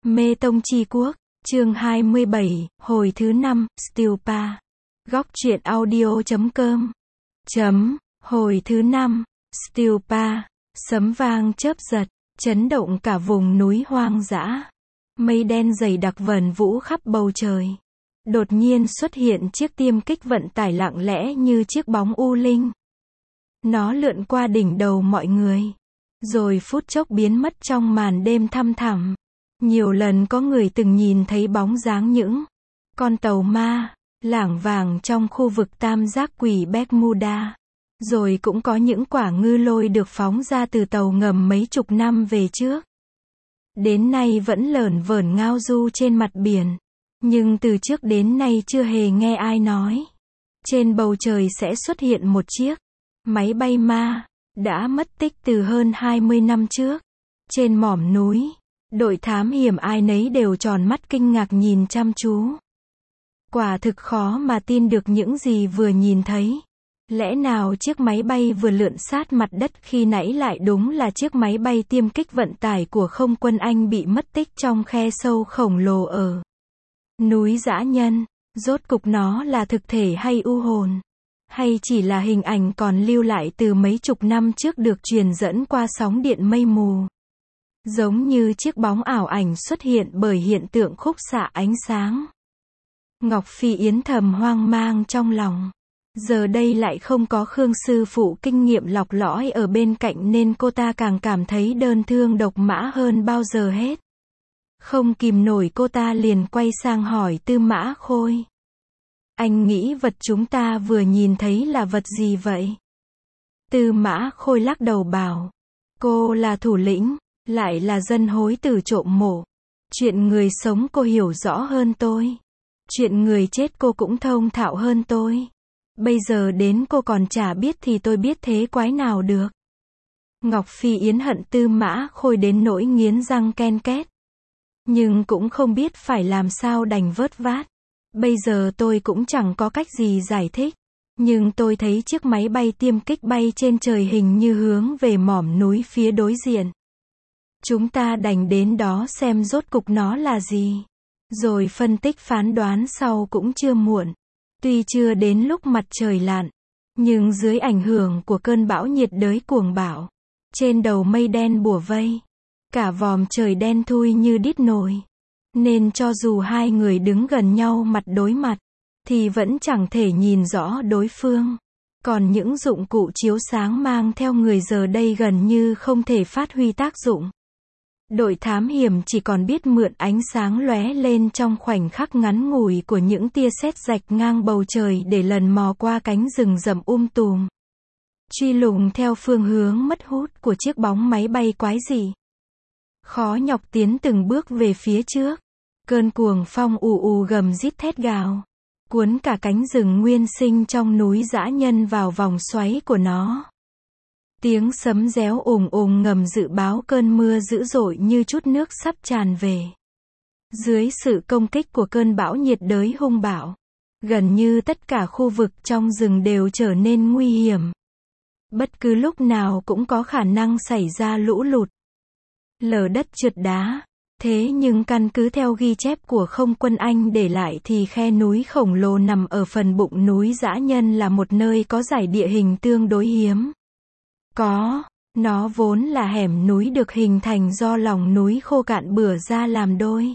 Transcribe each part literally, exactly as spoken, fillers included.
Mê Tông Chi Quốc, chương hai mươi bảy, hồi thứ năm, Stupa. Góc truyện audio chấm com. Chấm, hồi thứ năm, Stupa. Sấm vang chớp giật, chấn động cả vùng núi hoang dã. Mây đen dày đặc vần vũ khắp bầu trời. Đột nhiên xuất hiện chiếc tiêm kích vận tải lặng lẽ như chiếc bóng u linh. Nó lượn qua đỉnh đầu mọi người, rồi phút chốc biến mất trong màn đêm thăm thẳm. Nhiều lần có người từng nhìn thấy bóng dáng những con tàu ma lảng vảng trong khu vực tam giác quỷ Bermuda. Rồi cũng có những quả ngư lôi được phóng ra từ tàu ngầm mấy chục năm về trước. Đến nay vẫn lởn vởn ngao du trên mặt biển. Nhưng từ trước đến nay chưa hề nghe ai nói trên bầu trời sẽ xuất hiện một chiếc máy bay ma, đã mất tích từ hơn hai mươi năm trước. Trên mỏm núi, đội thám hiểm ai nấy đều tròn mắt kinh ngạc nhìn chăm chú. Quả thực khó mà tin được những gì vừa nhìn thấy. Lẽ nào chiếc máy bay vừa lượn sát mặt đất khi nãy lại đúng là chiếc máy bay tiêm kích vận tải của không quân Anh bị mất tích trong khe sâu khổng lồ ở núi Dã Nhân? Rốt cục nó là thực thể hay u hồn? Hay chỉ là hình ảnh còn lưu lại từ mấy chục năm trước được truyền dẫn qua sóng điện mây mù? Giống như chiếc bóng ảo ảnh xuất hiện bởi hiện tượng khúc xạ ánh sáng. Ngọc Phi Yến thầm hoang mang trong lòng. Giờ đây lại không có Khương sư phụ kinh nghiệm lọc lõi ở bên cạnh nên cô ta càng cảm thấy đơn thương độc mã hơn bao giờ hết. Không kìm nổi cô ta liền quay sang hỏi Tư Mã Khôi. Anh nghĩ vật chúng ta vừa nhìn thấy là vật gì vậy? Tư Mã Khôi lắc đầu bảo. Cô là thủ lĩnh, lại là dân hối tử trộm mộ. Chuyện người sống cô hiểu rõ hơn tôi. Chuyện người chết cô cũng thông thạo hơn tôi. Bây giờ đến cô còn chả biết thì tôi biết thế quái nào được. Ngọc Phi Yến hận Tư Mã Khôi đến nỗi nghiến răng ken két. Nhưng cũng không biết phải làm sao đành vớt vát. Bây giờ tôi cũng chẳng có cách gì giải thích. Nhưng tôi thấy chiếc máy bay tiêm kích bay trên trời hình như hướng về mỏm núi phía đối diện. Chúng ta đành đến đó xem rốt cục nó là gì. Rồi phân tích phán đoán sau cũng chưa muộn. Tuy chưa đến lúc mặt trời lặn, nhưng dưới ảnh hưởng của cơn bão nhiệt đới cuồng bạo, trên đầu mây đen bủa vây, cả vòm trời đen thui như đít nồi. Nên cho dù hai người đứng gần nhau mặt đối mặt, thì vẫn chẳng thể nhìn rõ đối phương. Còn những dụng cụ chiếu sáng mang theo người giờ đây gần như không thể phát huy tác dụng. Đội thám hiểm chỉ còn biết mượn ánh sáng lóe lên trong khoảnh khắc ngắn ngủi của những tia sét rạch ngang bầu trời để lần mò qua cánh rừng rậm um tùm. Truy lùng theo phương hướng mất hút của chiếc bóng máy bay quái dị. Khó nhọc tiến từng bước về phía trước. Cơn cuồng phong ù ù gầm rít thét gào. Cuốn cả cánh rừng nguyên sinh trong núi Dã Nhân vào vòng xoáy của nó. Tiếng sấm réo ùng ùng ngầm dự báo cơn mưa dữ dội như chút nước sắp tràn về. Dưới sự công kích của cơn bão nhiệt đới hung bạo, gần như tất cả khu vực trong rừng đều trở nên nguy hiểm. Bất cứ lúc nào cũng có khả năng xảy ra lũ lụt, lở đất trượt đá. Thế nhưng căn cứ theo ghi chép của không quân Anh để lại thì khe núi khổng lồ nằm ở phần bụng núi Dã Nhân là một nơi có giải địa hình tương đối hiếm. Có, nó vốn là hẻm núi được hình thành do lòng núi khô cạn bửa ra làm đôi.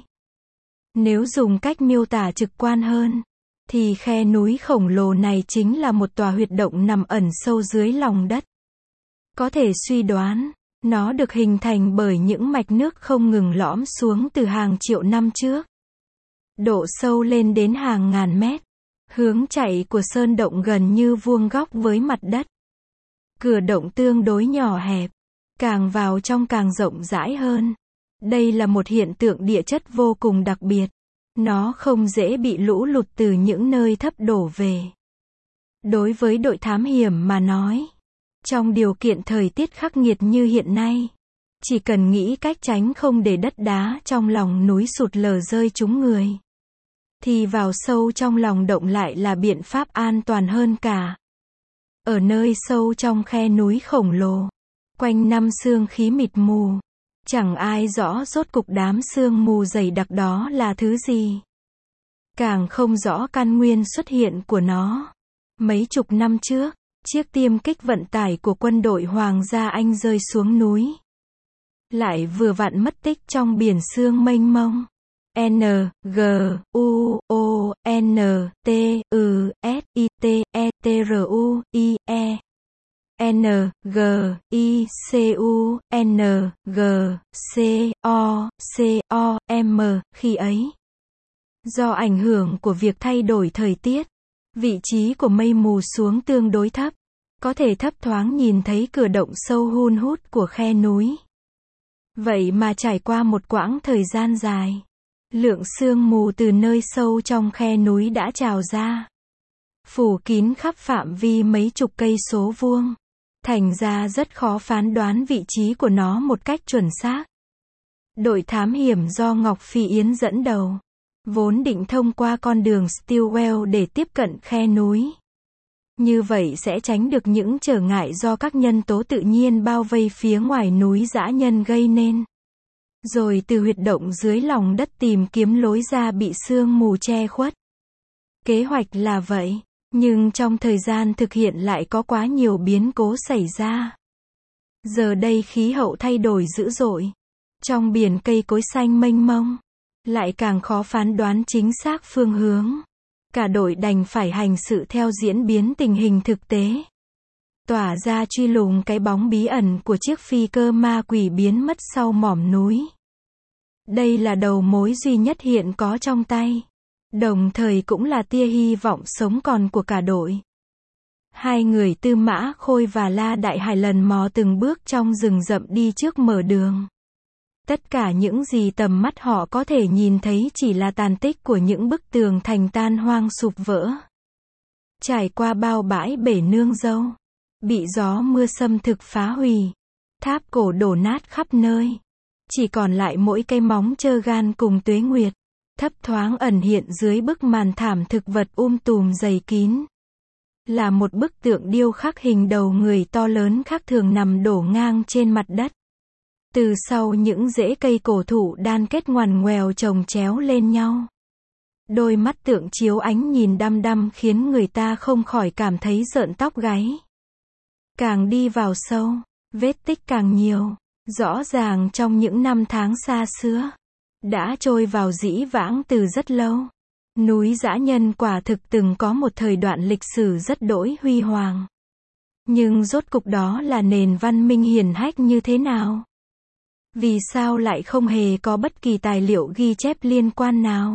Nếu dùng cách miêu tả trực quan hơn, thì khe núi khổng lồ này chính là một tòa huyệt động nằm ẩn sâu dưới lòng đất. Có thể suy đoán, nó được hình thành bởi những mạch nước không ngừng lõm xuống từ hàng triệu năm trước. Độ sâu lên đến hàng ngàn mét. Hướng chảy của sơn động gần như vuông góc với mặt đất. Cửa động tương đối nhỏ hẹp, càng vào trong càng rộng rãi hơn. Đây là một hiện tượng địa chất vô cùng đặc biệt. Nó không dễ bị lũ lụt từ những nơi thấp đổ về. Đối với đội thám hiểm mà nói, trong điều kiện thời tiết khắc nghiệt như hiện nay, chỉ cần nghĩ cách tránh không để đất đá trong lòng núi sụt lở rơi trúng người, thì vào sâu trong lòng động lại là biện pháp an toàn hơn cả. Ở nơi sâu trong khe núi khổng lồ, quanh năm sương khí mịt mù, Chẳng ai rõ rốt cục đám sương mù dày đặc đó là thứ gì. Càng không rõ căn nguyên xuất hiện của nó. Mấy chục năm trước, chiếc tiêm kích vận tải của quân đội Hoàng gia Anh rơi xuống núi. Lại vừa vặn mất tích trong biển sương mênh mông. N, G, U, O, N, T, U, S, I, T, E, T, R, U, I, E. N, G, I, C, U, N, G, C, O, C, O, M, khi ấy. Do ảnh hưởng của việc thay đổi thời tiết, vị trí của mây mù xuống tương đối thấp, có thể thấp thoáng nhìn thấy cửa động sâu hun hút của khe núi. Vậy mà trải qua một quãng thời gian dài, lượng sương mù từ nơi sâu trong khe núi đã trào ra, phủ kín khắp phạm vi mấy chục cây số vuông. Thành ra rất khó phán đoán vị trí của nó một cách chuẩn xác. Đội thám hiểm do Ngọc Phi Yến dẫn đầu, vốn định thông qua con đường Stillwell để tiếp cận khe núi. Như vậy sẽ tránh được những trở ngại do các nhân tố tự nhiên bao vây phía ngoài núi dã nhân gây nên. Rồi từ huyệt động dưới lòng đất tìm kiếm lối ra bị sương mù che khuất. Kế hoạch là vậy. Nhưng trong thời gian thực hiện lại có quá nhiều biến cố xảy ra. Giờ đây khí hậu thay đổi dữ dội. Trong biển cây cối xanh mênh mông, lại càng khó phán đoán chính xác phương hướng. Cả đội đành phải hành sự theo diễn biến tình hình thực tế. Tỏa ra truy lùng cái bóng bí ẩn của chiếc phi cơ ma quỷ biến mất sau mỏm núi. Đây là đầu mối duy nhất hiện có trong tay. Đồng thời cũng là tia hy vọng sống còn của cả đội. Hai người Tư Mã Khôi và La Đại Hải lần mò từng bước trong rừng rậm đi trước mở đường. Tất cả những gì tầm mắt họ có thể nhìn thấy chỉ là tàn tích của những bức tường thành tan hoang sụp vỡ. Trải qua bao bãi bể nương dâu, bị gió mưa xâm thực phá hủy, tháp cổ đổ nát khắp nơi. Chỉ còn lại mỗi cây móng trơ gan cùng tuế nguyệt, thấp thoáng ẩn hiện dưới bức màn thảm thực vật um tùm dày kín. Là một bức tượng điêu khắc hình đầu người to lớn khác thường nằm đổ ngang trên mặt đất. Từ sau những rễ cây cổ thụ đan kết ngoằn ngoèo chồng chéo lên nhau. Đôi mắt tượng chiếu ánh nhìn đăm đăm khiến người ta không khỏi cảm thấy rợn tóc gáy. Càng đi vào sâu, vết tích càng nhiều. Rõ ràng trong những năm tháng xa xưa, đã trôi vào dĩ vãng từ rất lâu. Núi dã nhân quả thực từng có một thời đoạn lịch sử rất đỗi huy hoàng. Nhưng rốt cục đó là nền văn minh hiển hách như thế nào? Vì sao lại không hề có bất kỳ tài liệu ghi chép liên quan nào?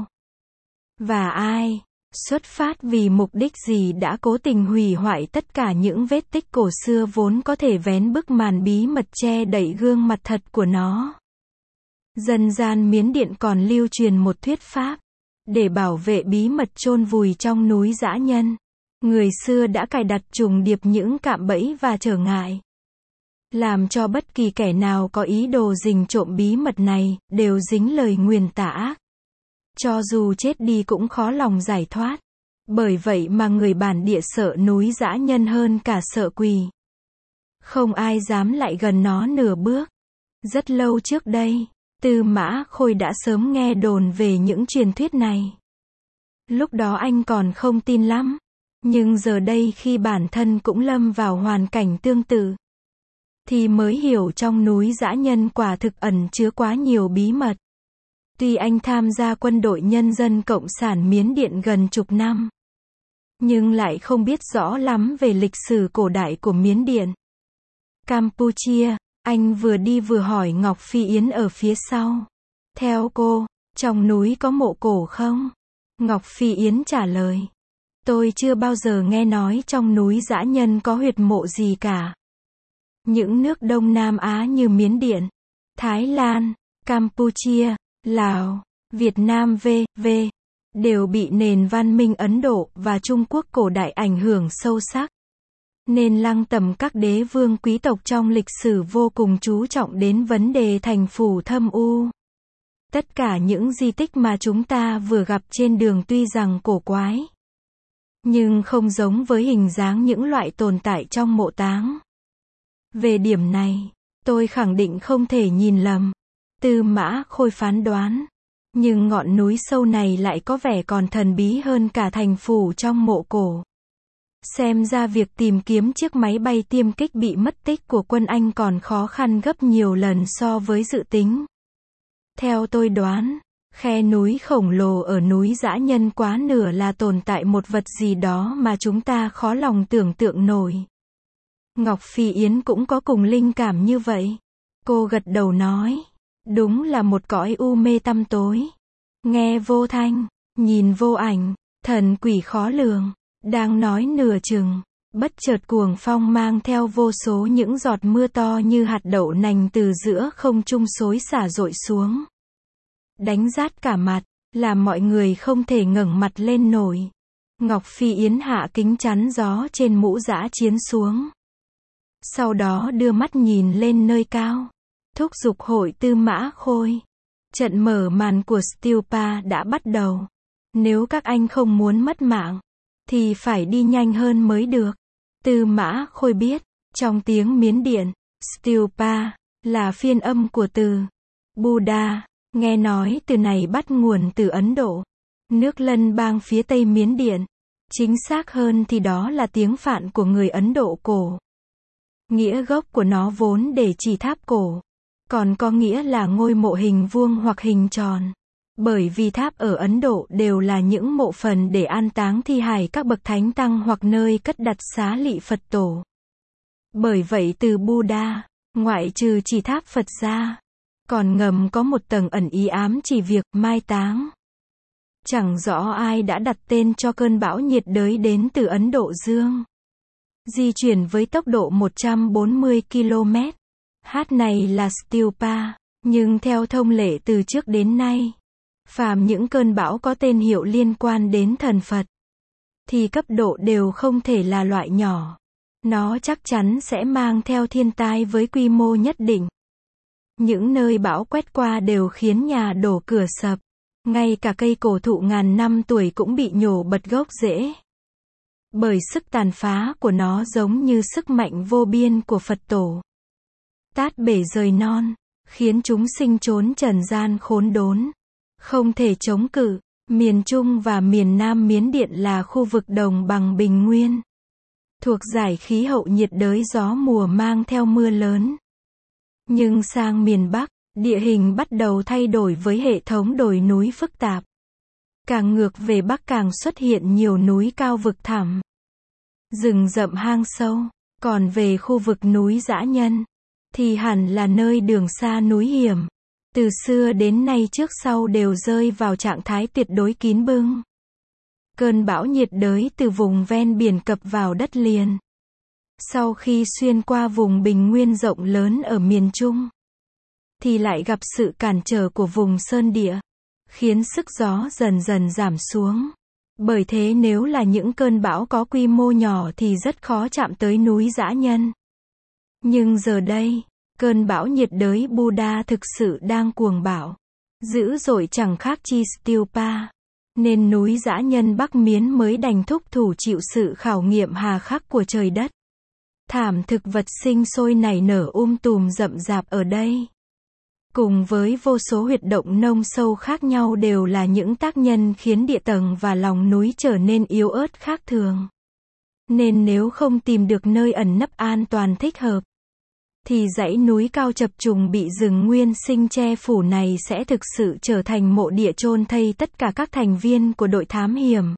Và ai, xuất phát vì mục đích gì đã cố tình hủy hoại tất cả những vết tích cổ xưa vốn có thể vén bức màn bí mật che đậy gương mặt thật của nó? Dân gian Miến Điện còn lưu truyền một thuyết pháp, để bảo vệ bí mật chôn vùi trong núi dã nhân. Người xưa đã cài đặt trùng điệp những cạm bẫy và trở ngại, làm cho bất kỳ kẻ nào có ý đồ rình trộm bí mật này, đều dính lời nguyền tà ác. Cho dù chết đi cũng khó lòng giải thoát. Bởi vậy mà người bản địa sợ núi dã nhân hơn cả sợ quỷ. Không ai dám lại gần nó nửa bước. Rất lâu trước đây, Tư Mã Khôi đã sớm nghe đồn về những truyền thuyết này. Lúc đó anh còn không tin lắm. Nhưng giờ đây khi bản thân cũng lâm vào hoàn cảnh tương tự, thì mới hiểu trong núi dã nhân quả thực ẩn chứa quá nhiều bí mật. Tuy anh tham gia quân đội nhân dân Cộng sản Miến Điện gần chục năm, nhưng lại không biết rõ lắm về lịch sử cổ đại của Miến Điện. Campuchia, anh vừa đi vừa hỏi Ngọc Phi Yến ở phía sau. Theo cô, trong núi có mộ cổ không? Ngọc Phi Yến trả lời. Tôi chưa bao giờ nghe nói trong núi dã nhân có huyệt mộ gì cả. Những nước Đông Nam Á như Miến Điện, Thái Lan, Campuchia, Lào, Việt Nam vân vân đều bị nền văn minh Ấn Độ và Trung Quốc cổ đại ảnh hưởng sâu sắc. Nên lăng tẩm các đế vương quý tộc trong lịch sử vô cùng chú trọng đến vấn đề thành phủ thâm u. Tất cả những di tích mà chúng ta vừa gặp trên đường tuy rằng cổ quái, nhưng không giống với hình dáng những loại tồn tại trong mộ táng. Về điểm này, tôi khẳng định không thể nhìn lầm. Tư Mã Khôi phán đoán. Nhưng ngọn núi sâu này lại có vẻ còn thần bí hơn cả thành phủ trong mộ cổ. Xem ra việc tìm kiếm chiếc máy bay tiêm kích bị mất tích của quân Anh còn khó khăn gấp nhiều lần so với dự tính. Theo tôi đoán, khe núi khổng lồ ở núi Dã Nhân quá nửa là tồn tại một vật gì đó mà chúng ta khó lòng tưởng tượng nổi. Ngọc Phi Yến cũng có cùng linh cảm như vậy. Cô gật đầu nói, đúng là một cõi u mê tăm tối. Nghe vô thanh, nhìn vô ảnh, thần quỷ khó lường. Đang nói nửa chừng, bất chợt cuồng phong mang theo vô số những giọt mưa to như hạt đậu nành từ giữa không trung xối xả dội xuống. Đánh rát cả mặt, làm mọi người không thể ngẩng mặt lên nổi. Ngọc Phi Yến hạ kính chắn gió trên mũ dã chiến xuống. Sau đó đưa mắt nhìn lên nơi cao. Thúc giục hội Tư Mã Khôi. Trận mở màn của Stupa đã bắt đầu. Nếu các anh không muốn mất mạng, thì phải đi nhanh hơn mới được. Tư Mã Khôi biết, trong tiếng Miến Điện, Stupa là phiên âm của từ Buddha. Nghe nói từ này bắt nguồn từ Ấn Độ, nước Lân bang phía tây Miến Điện. Chính xác hơn thì đó là tiếng Phạn của người Ấn Độ cổ. Nghĩa gốc của nó vốn để chỉ tháp cổ, còn có nghĩa là ngôi mộ hình vuông hoặc hình tròn. Bởi vì tháp ở Ấn Độ đều là những mộ phần để an táng thi hài các bậc thánh tăng hoặc nơi cất đặt xá lị Phật tổ. Bởi vậy từ Buddha, ngoại trừ chỉ tháp Phật ra, còn ngầm có một tầng ẩn ý ám chỉ việc mai táng. Chẳng rõ ai đã đặt tên cho cơn bão nhiệt đới đến từ Ấn Độ Dương. Di chuyển với tốc độ một trăm bốn mươi ki lô mét. Hát này là Stupa, nhưng theo thông lệ từ trước đến nay, phàm những cơn bão có tên hiệu liên quan đến thần Phật, thì cấp độ đều không thể là loại nhỏ. Nó chắc chắn sẽ mang theo thiên tai với quy mô nhất định. Những nơi bão quét qua đều khiến nhà đổ cửa sập. Ngay cả cây cổ thụ ngàn năm tuổi cũng bị nhổ bật gốc rễ. Bởi sức tàn phá của nó giống như sức mạnh vô biên của Phật tổ. Tát bể rời non, khiến chúng sinh trốn trần gian khốn đốn. Không thể chống cự. Miền Trung và miền Nam Miến Điện là khu vực đồng bằng bình nguyên, thuộc giải khí hậu nhiệt đới gió mùa mang theo mưa lớn. Nhưng sang miền Bắc, địa hình bắt đầu thay đổi với hệ thống đồi núi phức tạp. Càng ngược về Bắc càng xuất hiện nhiều núi cao vực thẳm, rừng rậm hang sâu. Còn về khu vực núi Dã Nhân, thì hẳn là nơi đường xa núi hiểm. Từ xưa đến nay trước sau đều rơi vào trạng thái tuyệt đối kín bưng. Cơn bão nhiệt đới từ vùng ven biển cập vào đất liền. Sau khi xuyên qua vùng bình nguyên rộng lớn ở miền Trung, thì lại gặp sự cản trở của vùng sơn địa, khiến sức gió dần dần giảm xuống. Bởi thế nếu là những cơn bão có quy mô nhỏ thì rất khó chạm tới núi Dã Nhân. Nhưng giờ đây, cơn bão nhiệt đới Buddha thực sự đang cuồng bạo, dữ dội chẳng khác chi Stupa. Nên núi Dã Nhân Bắc Miến mới đành thúc thủ chịu sự khảo nghiệm hà khắc của trời đất. Thảm thực vật sinh sôi nảy nở um tùm rậm rạp ở đây, cùng với vô số huyệt động nông sâu khác nhau đều là những tác nhân khiến địa tầng và lòng núi trở nên yếu ớt khác thường. Nên nếu không tìm được nơi ẩn nấp an toàn thích hợp, thì dãy núi cao chập trùng bị rừng nguyên sinh che phủ này sẽ thực sự trở thành mộ địa chôn thây tất cả các thành viên của đội thám hiểm.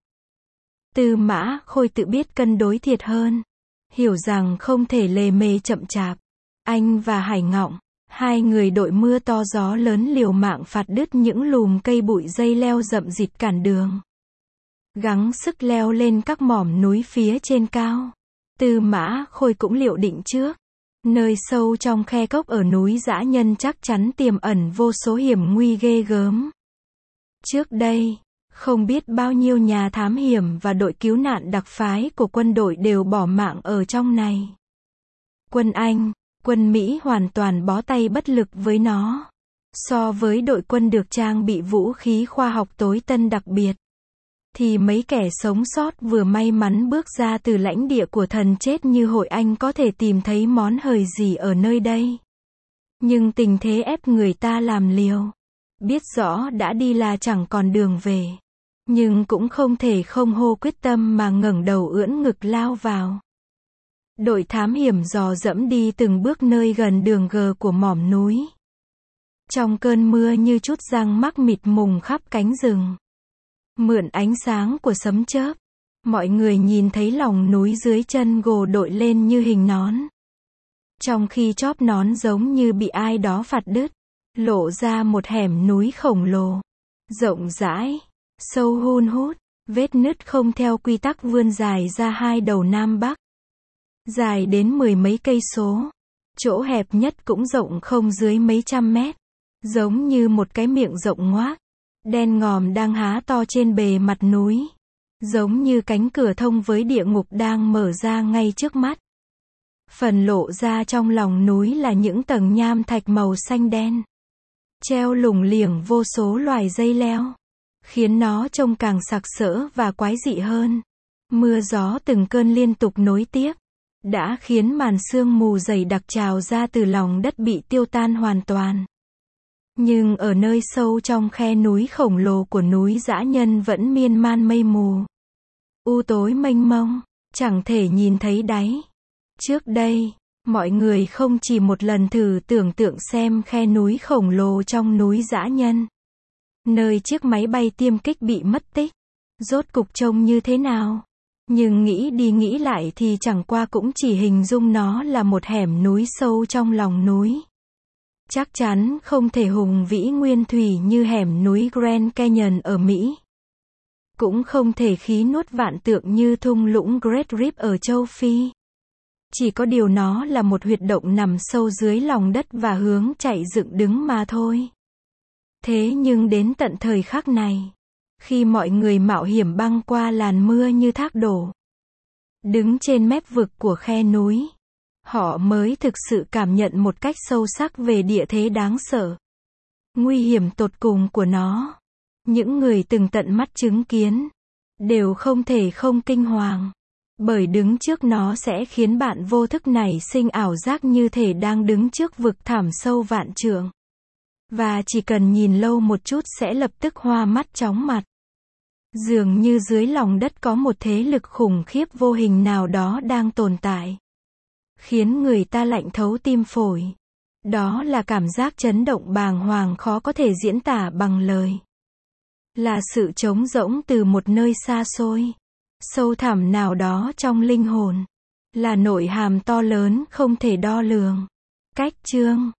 Tư Mã Khôi tự biết cân đối thiệt hơn, hiểu rằng không thể lề mề chậm chạp. Anh và Hải Ngọng, hai người đội mưa to gió lớn liều mạng phạt đứt những lùm cây bụi dây leo rậm rịt cản đường, gắng sức leo lên các mỏm núi phía trên cao. Tư Mã Khôi cũng liệu định trước, nơi sâu trong khe cốc ở núi Dã Nhân chắc chắn tiềm ẩn vô số hiểm nguy ghê gớm. Trước đây, không biết bao nhiêu nhà thám hiểm và đội cứu nạn đặc phái của quân đội đều bỏ mạng ở trong này. Quân Anh, quân Mỹ hoàn toàn bó tay bất lực với nó. So với đội quân được trang bị vũ khí khoa học tối tân đặc biệt, thì mấy kẻ sống sót vừa may mắn bước ra từ lãnh địa của thần chết như hội Anh có thể tìm thấy món hời gì ở nơi đây. Nhưng tình thế ép người ta làm liều. Biết rõ đã đi là chẳng còn đường về. Nhưng cũng không thể không hô quyết tâm mà ngẩng đầu ưỡn ngực lao vào. Đội thám hiểm dò dẫm đi từng bước nơi gần đường gờ của mỏm núi. Trong cơn mưa như chút răng mắc mịt mùng khắp cánh rừng. Mượn ánh sáng của sấm chớp, mọi người nhìn thấy lòng núi dưới chân gồ đội lên như hình nón. Trong khi chóp nón giống như bị ai đó phạt đứt, lộ ra một hẻm núi khổng lồ, rộng rãi, sâu hun hút, vết nứt không theo quy tắc vươn dài ra hai đầu Nam Bắc. Dài đến mười mấy cây số, chỗ hẹp nhất cũng rộng không dưới mấy trăm mét, giống như một cái miệng rộng ngoác, đen ngòm đang há to trên bề mặt núi, giống như cánh cửa thông với địa ngục đang mở ra ngay trước mắt. Phần lộ ra trong lòng núi là những tầng nham thạch màu xanh đen, treo lủng liềng vô số loài dây leo, khiến nó trông càng sặc sỡ và quái dị hơn. Mưa gió từng cơn liên tục nối tiếp, đã khiến màn sương mù dày đặc trào ra từ lòng đất bị tiêu tan hoàn toàn. Nhưng ở nơi sâu trong khe núi khổng lồ của núi Dã Nhân vẫn miên man mây mù. U tối mênh mông, chẳng thể nhìn thấy đáy. Trước đây, mọi người không chỉ một lần thử tưởng tượng xem khe núi khổng lồ trong núi Dã Nhân, nơi chiếc máy bay tiêm kích bị mất tích, rốt cục trông như thế nào. Nhưng nghĩ đi nghĩ lại thì chẳng qua cũng chỉ hình dung nó là một hẻm núi sâu trong lòng núi. Chắc chắn không thể hùng vĩ nguyên thủy như hẻm núi Grand Canyon ở Mỹ. Cũng không thể khí nuốt vạn tượng như thung lũng Great Rip ở châu Phi. Chỉ có điều nó là một huyệt động nằm sâu dưới lòng đất và hướng chạy dựng đứng mà thôi. Thế nhưng đến tận thời khắc này, khi mọi người mạo hiểm băng qua làn mưa như thác đổ, đứng trên mép vực của khe núi, họ mới thực sự cảm nhận một cách sâu sắc về địa thế đáng sợ, nguy hiểm tột cùng của nó. Những người từng tận mắt chứng kiến, đều không thể không kinh hoàng, bởi đứng trước nó sẽ khiến bạn vô thức nảy sinh ảo giác như thể đang đứng trước vực thẳm sâu vạn trượng. Và chỉ cần nhìn lâu một chút sẽ lập tức hoa mắt chóng mặt. Dường như dưới lòng đất có một thế lực khủng khiếp vô hình nào đó đang tồn tại, khiến người ta lạnh thấu tim phổi. Đó là cảm giác chấn động bàng hoàng khó có thể diễn tả bằng lời. Là sự trống rỗng từ một nơi xa xôi, sâu thẳm nào đó trong linh hồn. Là nội hàm to lớn không thể đo lường. Cách chương